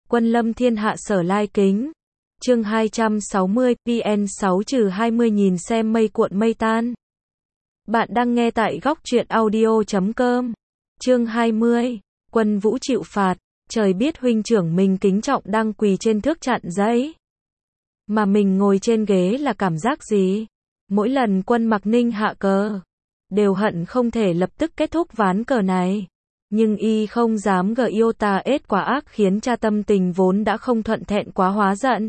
Quân lâm thiên hạ sở lai kính. Chương 260, PN 6-20 nhìn xem mây cuộn mây tan. Bạn đang nghe tại góc truyện audio.com. Chương 20, Quân Vũ chịu phạt. Trời biết huynh trưởng mình kính trọng đang quỳ trên thước chặn giấy. Mà mình ngồi trên ghế là cảm giác gì? Mỗi lần Quân Mặc Ninh hạ cờ, đều hận không thể lập tức kết thúc ván cờ này. Nhưng y không dám gờ iota ết quá ác khiến cha tâm tình vốn đã không thuận thẹn quá hóa giận.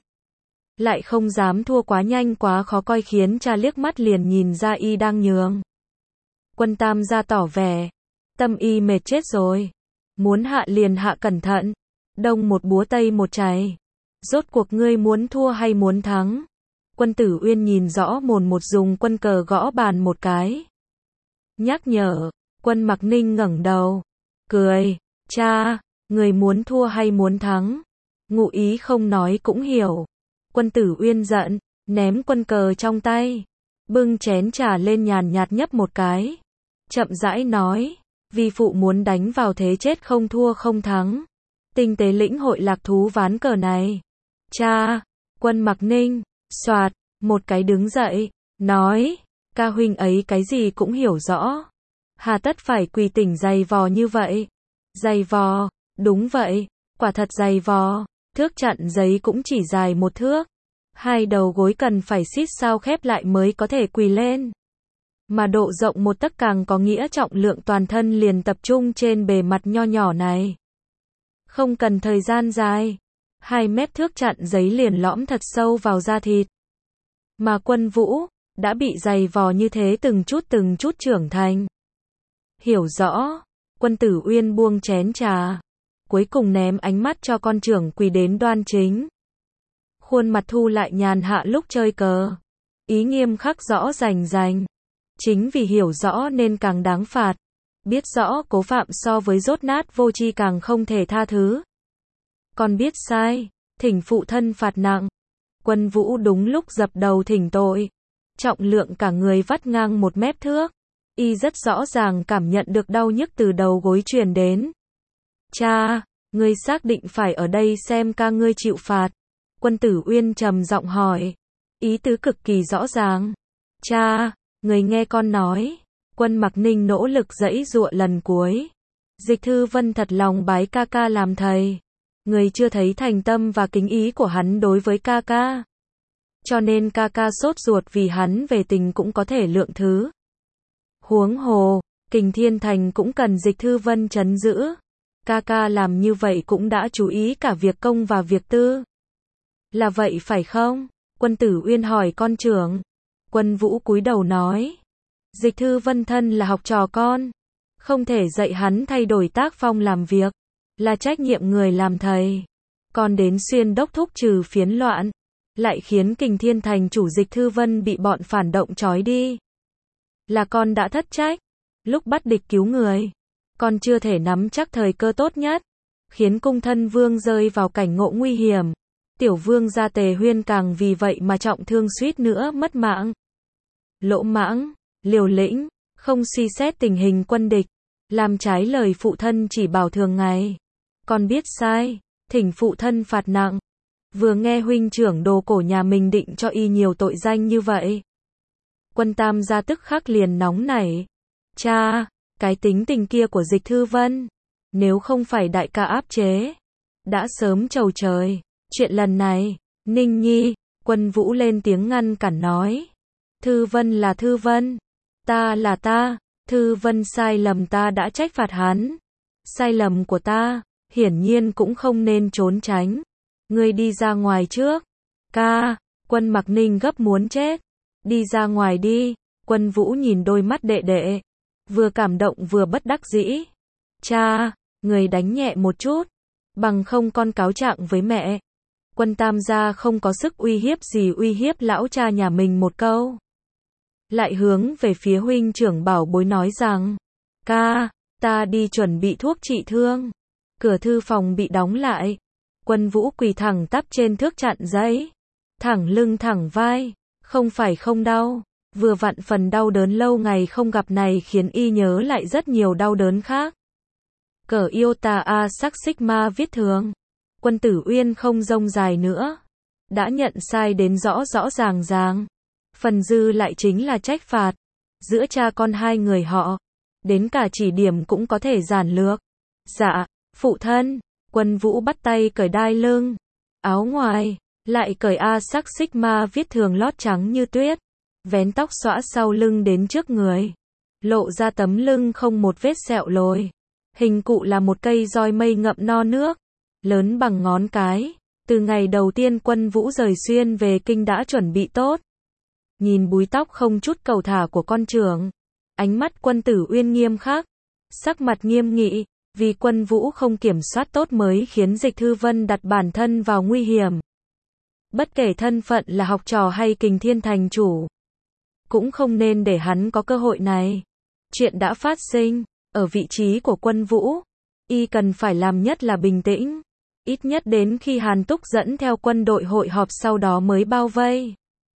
Lại không dám thua quá nhanh quá khó coi khiến cha liếc mắt liền nhìn ra y đang nhường. Quân Tam gia tỏ vẻ, tâm y mệt chết rồi. Muốn hạ liền hạ cẩn thận. Đông một búa tây một chày. Rốt cuộc ngươi muốn thua hay muốn thắng? Quân Tử Uyên nhìn rõ mồn một dùng quân cờ gõ bàn một cái. Nhắc nhở, Quân Mặc Ninh ngẩng đầu. Cười, cha, người muốn thua hay muốn thắng? Ngụ ý không nói cũng hiểu. Quân Tử Uyên giận, ném quân cờ trong tay. Bưng chén trà lên nhàn nhạt nhấp một cái. Chậm rãi nói, vi phụ muốn đánh vào thế chết không thua không thắng. Tinh tế lĩnh hội lạc thú ván cờ này. Cha, Quân Mặc Ninh, soạt, một cái đứng dậy, nói, ca huynh ấy cái gì cũng hiểu rõ. Hà tất phải quỳ tỉnh giày vò như vậy? Giày vò, đúng vậy, quả thật giày vò, thước chặn giấy cũng chỉ dài một thước. Hai đầu gối cần phải xít sao khép lại mới có thể quỳ lên. Mà độ rộng một tấc càng có nghĩa trọng lượng toàn thân liền tập trung trên bề mặt nho nhỏ này. Không cần thời gian dài, 2 mét thước chặn giấy liền lõm thật sâu vào da thịt. Mà Quân Vũ, đã bị giày vò như thế từng chút trưởng thành. Hiểu rõ, Quân Tử Uyên buông chén trà, cuối cùng ném ánh mắt cho con trưởng quỳ đến đoan chính. Khuôn mặt thu lại nhàn hạ lúc chơi cờ, ý nghiêm khắc rõ rành rành. Chính vì hiểu rõ nên càng đáng phạt, biết rõ cố phạm so với dốt nát vô tri càng không thể tha thứ. Còn biết sai, thỉnh phụ thân phạt nặng. Quân Vũ đúng lúc dập đầu thỉnh tội, trọng lượng cả người vắt ngang 1 mét thước. Y rất rõ ràng cảm nhận được đau nhức từ đầu gối truyền đến. Cha, ngươi xác định phải ở đây xem ca ngươi chịu phạt. Quân Tử Uyên trầm giọng hỏi. Ý tứ cực kỳ rõ ràng. Cha, người nghe con nói. Quân Mặc Ninh nỗ lực giãy giụa lần cuối. Dịch Thư Vân thật lòng bái ca ca làm thầy. Người chưa thấy thành tâm và kính ý của hắn đối với ca ca. Cho nên ca ca sốt ruột vì hắn về tình cũng có thể lượng thứ. Huống hồ, Kình Thiên Thành cũng cần Dịch Thư Vân trấn giữ. Ca ca làm như vậy cũng đã chú ý cả việc công và việc tư. Là vậy phải không? Quân Tử Uyên hỏi con trưởng. Quân Vũ cúi đầu nói. Dịch Thư Vân thân là học trò con. Không thể dạy hắn thay đổi tác phong làm việc. Là trách nhiệm người làm thầy. Còn đến xuyên đốc thúc trừ phiến loạn. Lại khiến Kình Thiên Thành chủ Dịch Thư Vân bị bọn phản động trói đi. Là con đã thất trách. Lúc bắt địch cứu người, con chưa thể nắm chắc thời cơ tốt nhất, khiến cung thân vương rơi vào cảnh ngộ nguy hiểm. Tiểu vương gia Tề Huyên càng vì vậy mà trọng thương suýt nữa mất mạng. Lỗ mãng, liều lĩnh, không suy xét tình hình quân địch, làm trái lời phụ thân chỉ bảo thường ngày. Con biết sai, thỉnh phụ thân phạt nặng. Vừa nghe huynh trưởng đồ cổ nhà mình định cho y nhiều tội danh như vậy. Quân Tam gia tức khắc liền nóng nảy. Cha, cái tính tình kia của Dịch Thư Vân, nếu không phải đại ca áp chế, đã sớm chầu trời. Chuyện lần này, Ninh Nhi, Quân Vũ lên tiếng ngăn cản nói. Thư Vân là Thư Vân, ta là ta, Thư Vân sai lầm ta đã trách phạt hắn. Sai lầm của ta, hiển nhiên cũng không nên trốn tránh. Ngươi đi ra ngoài trước. Ca, Quân Mặc Ninh gấp muốn chết. Đi ra ngoài đi. Quân Vũ nhìn đôi mắt đệ đệ, vừa cảm động vừa bất đắc dĩ. Cha, người đánh nhẹ một chút, bằng không con cáo trạng với mẹ. Quân Tam gia không có sức uy hiếp gì uy hiếp lão cha nhà mình một câu. Lại hướng về phía huynh trưởng bảo bối nói rằng, ca, ta đi chuẩn bị thuốc trị thương. Cửa thư phòng bị đóng lại. Quân Vũ quỳ thẳng tắp trên thước chặn giấy, thẳng lưng thẳng vai, không phải không đau. Vừa vặn phần đau đớn lâu ngày không gặp này khiến y nhớ lại rất nhiều đau đớn khác. Cờ iota a sắc sigma viết thường. Quân Tử Uyên không rông dài nữa. Đã nhận sai đến rõ rõ ràng ràng. Phần dư lại chính là trách phạt. Giữa cha con hai người họ. Đến cả chỉ điểm cũng có thể giản lược. Dạ, phụ thân. Quân Vũ bắt tay cởi đai lưng. Áo ngoài. Lại cởi A sắc Sigma viết thường lót trắng như tuyết. Vén tóc xõa sau lưng đến trước người. Lộ ra tấm lưng không một vết sẹo lồi. Hình cụ là một cây roi mây ngậm no nước. Lớn bằng ngón cái. Từ ngày đầu tiên Quân Vũ rời Xuyên về kinh đã chuẩn bị tốt. Nhìn búi tóc không chút cầu thả của con trưởng. Ánh mắt Quân Tử Uyên nghiêm khắc. Sắc mặt nghiêm nghị. Vì Quân Vũ không kiểm soát tốt mới khiến Dịch Thư Vân đặt bản thân vào nguy hiểm. Bất kể thân phận là học trò hay Kình Thiên thành chủ. Cũng không nên để hắn có cơ hội này. Chuyện đã phát sinh. Ở vị trí của Quân Vũ. Y cần phải làm nhất là bình tĩnh. Ít nhất đến khi Hàn Túc dẫn theo quân đội hội họp sau đó mới bao vây.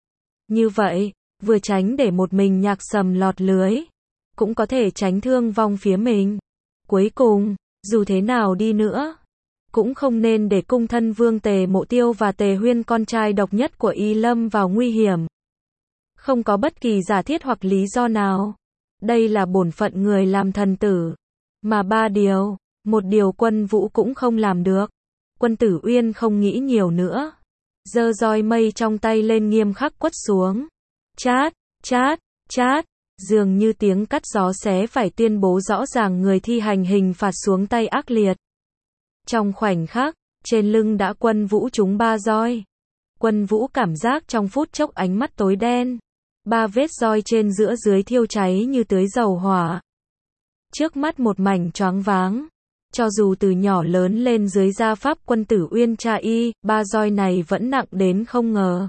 Như vậy, vừa tránh để một mình Nhạc Sầm lọt lưới. Cũng có thể tránh thương vong phía mình. Cuối cùng, dù thế nào đi nữa. Cũng không nên để cung thân vương Tề Mộ Tiêu và Tề Huyên con trai độc nhất của Y lâm vào nguy hiểm. Không có bất kỳ giả thiết hoặc lý do nào. Đây là bổn phận người làm thần tử. Mà ba điều, một điều Quân Vũ cũng không làm được. Quân Tử Uyên không nghĩ nhiều nữa. Giơ roi mây trong tay lên nghiêm khắc quất xuống. Chát, chát, chát. Dường như tiếng cắt gió xé phải tuyên bố rõ ràng người thi hành hình phạt xuống tay ác liệt. Trong khoảnh khắc, trên lưng đã Quân Vũ trúng 3 roi. Quân Vũ cảm giác trong phút chốc ánh mắt tối đen. 3 vết roi trên giữa dưới thiêu cháy như tưới dầu hỏa. Trước mắt một mảnh choáng váng. Cho dù từ nhỏ lớn lên dưới gia pháp Quân Tử Uyên cha Y, 3 roi này vẫn nặng đến không ngờ.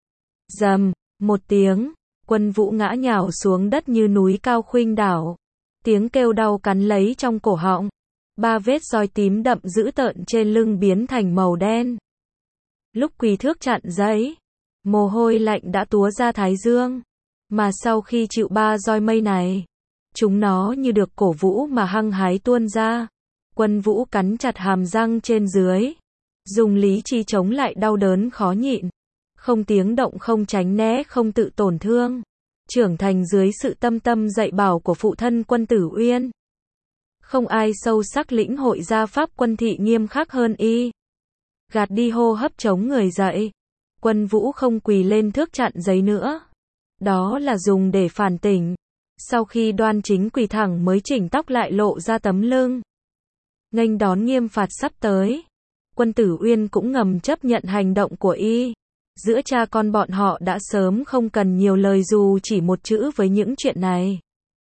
Rầm, một tiếng, Quân Vũ ngã nhào xuống đất như núi cao khuynh đảo. Tiếng kêu đau cắn lấy trong cổ họng. 3 vết roi tím đậm dữ tợn trên lưng biến thành màu đen. Lúc quỳ thước chặn giấy, mồ hôi lạnh đã túa ra thái dương. Mà sau khi chịu 3 roi mây này, chúng nó như được cổ vũ mà hăng hái tuôn ra. Quân Vũ cắn chặt hàm răng trên dưới. Dùng lý trí chống lại đau đớn khó nhịn. Không tiếng động, không tránh né, không tự tổn thương. Trưởng thành dưới sự tâm dạy bảo của phụ thân Quân Tử Uyên. Không ai sâu sắc lĩnh hội gia pháp quân thị nghiêm khắc hơn Y. Gạt đi hô hấp chống người dậy. Quân Vũ không quỳ lên thước chặn giấy nữa. Đó là dùng để phản tỉnh. Sau khi đoan chính quỳ thẳng mới chỉnh tóc lại lộ ra tấm lưng. Nghênh đón nghiêm phạt sắp tới. Quân Tử Uyên cũng ngầm chấp nhận hành động của Y. Giữa cha con bọn họ đã sớm không cần nhiều lời dù chỉ một chữ với những chuyện này.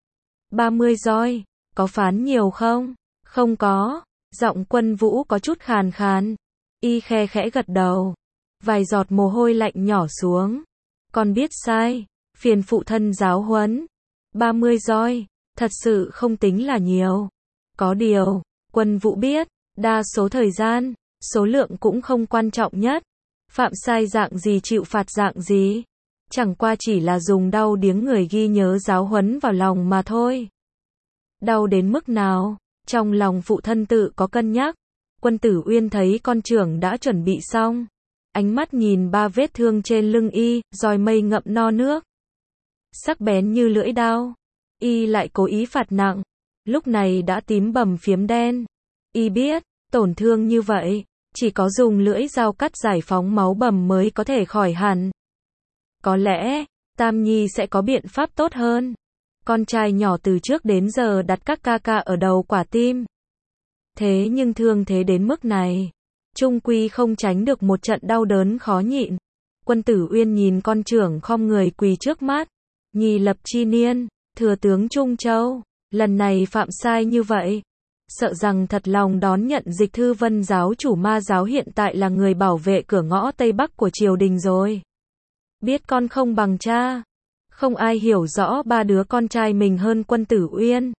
30 roi, có phán nhiều không? Không có. Giọng Quân Vũ có chút khàn khàn. Y khe khẽ gật đầu. Vài giọt mồ hôi lạnh nhỏ xuống. Con biết sai. Phiền phụ thân giáo huấn. 30 roi, thật sự không tính là nhiều. Có điều, Quân Vũ biết, đa số thời gian, số lượng cũng không quan trọng nhất. Phạm sai dạng gì chịu phạt dạng gì. Chẳng qua chỉ là dùng đau điếng người ghi nhớ giáo huấn vào lòng mà thôi. Đau đến mức nào, trong lòng phụ thân tự có cân nhắc. Quân Tử Uyên thấy con trưởng đã chuẩn bị xong. Ánh mắt nhìn 3 vết thương trên lưng Y, roi mây ngậm no nước. Sắc bén như lưỡi dao. Y lại cố ý phạt nặng. Lúc này đã tím bầm phiếm đen. Y biết, tổn thương như vậy, chỉ có dùng lưỡi dao cắt giải phóng máu bầm mới có thể khỏi hẳn. Có lẽ, Tam Nhi sẽ có biện pháp tốt hơn. Con trai nhỏ từ trước đến giờ đặt các ca ca ở đầu quả tim. Thế nhưng thương thế đến mức này, chung quy không tránh được một trận đau đớn khó nhịn. Quân Tử Uyên nhìn con trưởng khom người quỳ trước mắt. Nhi Lập Chi Niên, thừa tướng Trung Châu, lần này phạm sai như vậy. Sợ rằng thật lòng đón nhận Dịch Thư Vân giáo chủ ma giáo hiện tại là người bảo vệ cửa ngõ Tây Bắc của triều đình rồi. Biết con không bằng cha. Không ai hiểu rõ 3 đứa con trai mình hơn Quân Tử Uyên.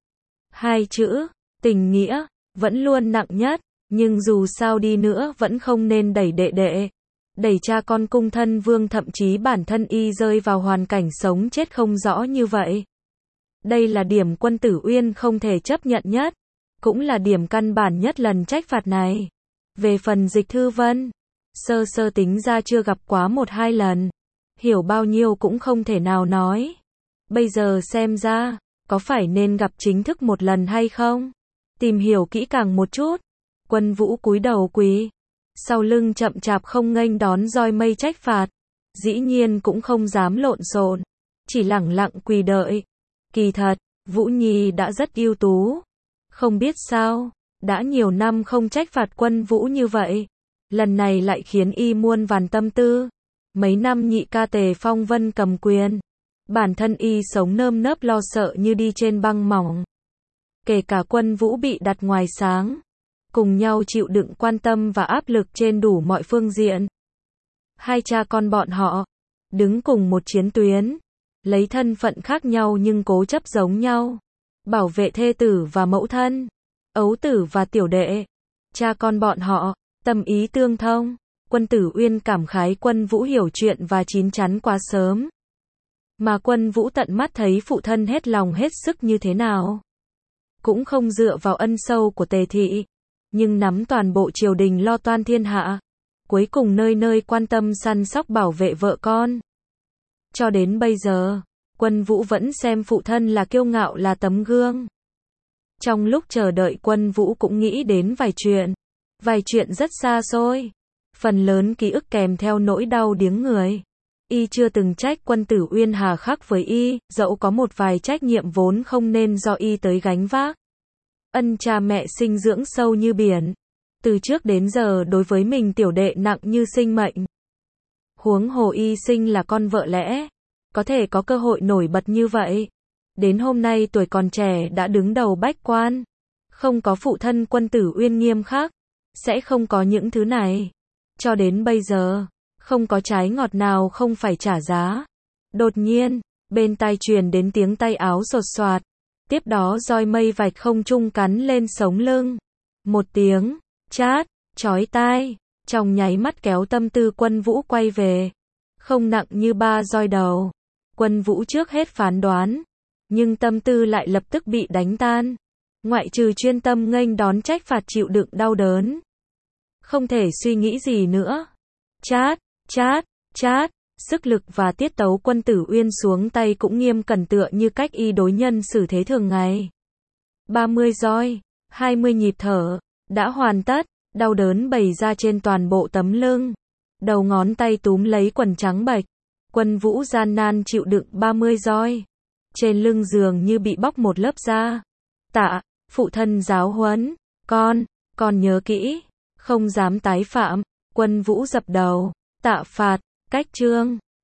2 chữ, tình nghĩa, vẫn luôn nặng nhất, nhưng dù sao đi nữa vẫn không nên đẩy đệ đệ. Đẩy cha con cung thân vương thậm chí bản thân Y rơi vào hoàn cảnh sống chết không rõ như vậy. Đây là điểm Quân Tử Uyên không thể chấp nhận nhất. Cũng là điểm căn bản nhất lần trách phạt này. Về phần Dịch Thư Vân, sơ sơ tính ra chưa gặp quá 1-2 lần. Hiểu bao nhiêu cũng không thể nào nói. Bây giờ xem ra, có phải nên gặp chính thức một lần hay không? Tìm hiểu kỹ càng một chút. Quân Vũ cúi đầu quỳ. Sau lưng chậm chạp không nghênh đón roi mây trách phạt. Dĩ nhiên cũng không dám lộn xộn. Chỉ lẳng lặng quỳ đợi. Kỳ thật, Vũ Nhi đã rất ưu tú. Không biết sao, đã nhiều năm không trách phạt Quân Vũ như vậy. Lần này lại khiến y muôn vàn tâm tư. Mấy năm nhị ca Tề Phong Vân cầm quyền. Bản thân y sống nơm nớp lo sợ như đi trên băng mỏng. Kể cả Quân Vũ bị đặt ngoài sáng. Cùng nhau chịu đựng quan tâm và áp lực trên đủ mọi phương diện. Hai cha con bọn họ, đứng cùng một chiến tuyến. Lấy thân phận khác nhau nhưng cố chấp giống nhau. Bảo vệ thê tử và mẫu thân. Ấu tử và tiểu đệ. Cha con bọn họ, tâm ý tương thông. Quân Tử Uyên cảm khái Quân Vũ hiểu chuyện và chín chắn quá sớm. Mà Quân Vũ tận mắt thấy phụ thân hết lòng hết sức như thế nào. Cũng không dựa vào ân sâu của Tề thị, nhưng nắm toàn bộ triều đình lo toan thiên hạ. Cuối cùng nơi nơi quan tâm săn sóc bảo vệ vợ con. Cho đến bây giờ, Quân Vũ vẫn xem phụ thân là kiêu ngạo là tấm gương. Trong lúc chờ đợi Quân Vũ cũng nghĩ đến vài chuyện rất xa xôi. Phần lớn ký ức kèm theo nỗi đau điếng người. Y chưa từng trách Quân Tử Uyên hà khắc với y, dẫu có một vài trách nhiệm vốn không nên do y tới gánh vác. Ân cha mẹ sinh dưỡng sâu như biển. Từ trước đến giờ đối với mình tiểu đệ nặng như sinh mệnh. Huống hồ y sinh là con vợ lẽ. Có thể có cơ hội nổi bật như vậy. Đến hôm nay tuổi còn trẻ đã đứng đầu bách quan. Không có phụ thân Quân Tử Uyên nghiêm khắc. Sẽ không có những thứ này. Cho đến bây giờ, không có trái ngọt nào không phải trả giá. Đột nhiên, bên tai truyền đến tiếng tay áo xột xoạt. Tiếp đó roi mây vạch không trung cắn lên sống lưng. Một tiếng, chát, chói tai, trong nháy mắt kéo tâm tư Quân Vũ quay về. Không nặng như 3 roi đầu. Quân Vũ trước hết phán đoán. Nhưng tâm tư lại lập tức bị đánh tan. Ngoại trừ chuyên tâm nghênh đón trách phạt chịu đựng đau đớn. Không thể suy nghĩ gì nữa. Chát, chát, chát. Sức lực và tiết tấu Quân Tử Uyên xuống tay cũng nghiêm cẩn tựa như cách y đối nhân xử thế thường ngày. 30 roi, 20 nhịp thở, đã hoàn tất, đau đớn bày ra trên toàn bộ tấm lưng. Đầu ngón tay túm lấy quần trắng bạch. Quân Vũ gian nan chịu đựng 30 roi. Trên lưng giường như bị bóc một lớp da. Tạ, phụ thân giáo huấn, con nhớ kỹ, không dám tái phạm. Quân Vũ dập đầu, tạ phạt, cách chương.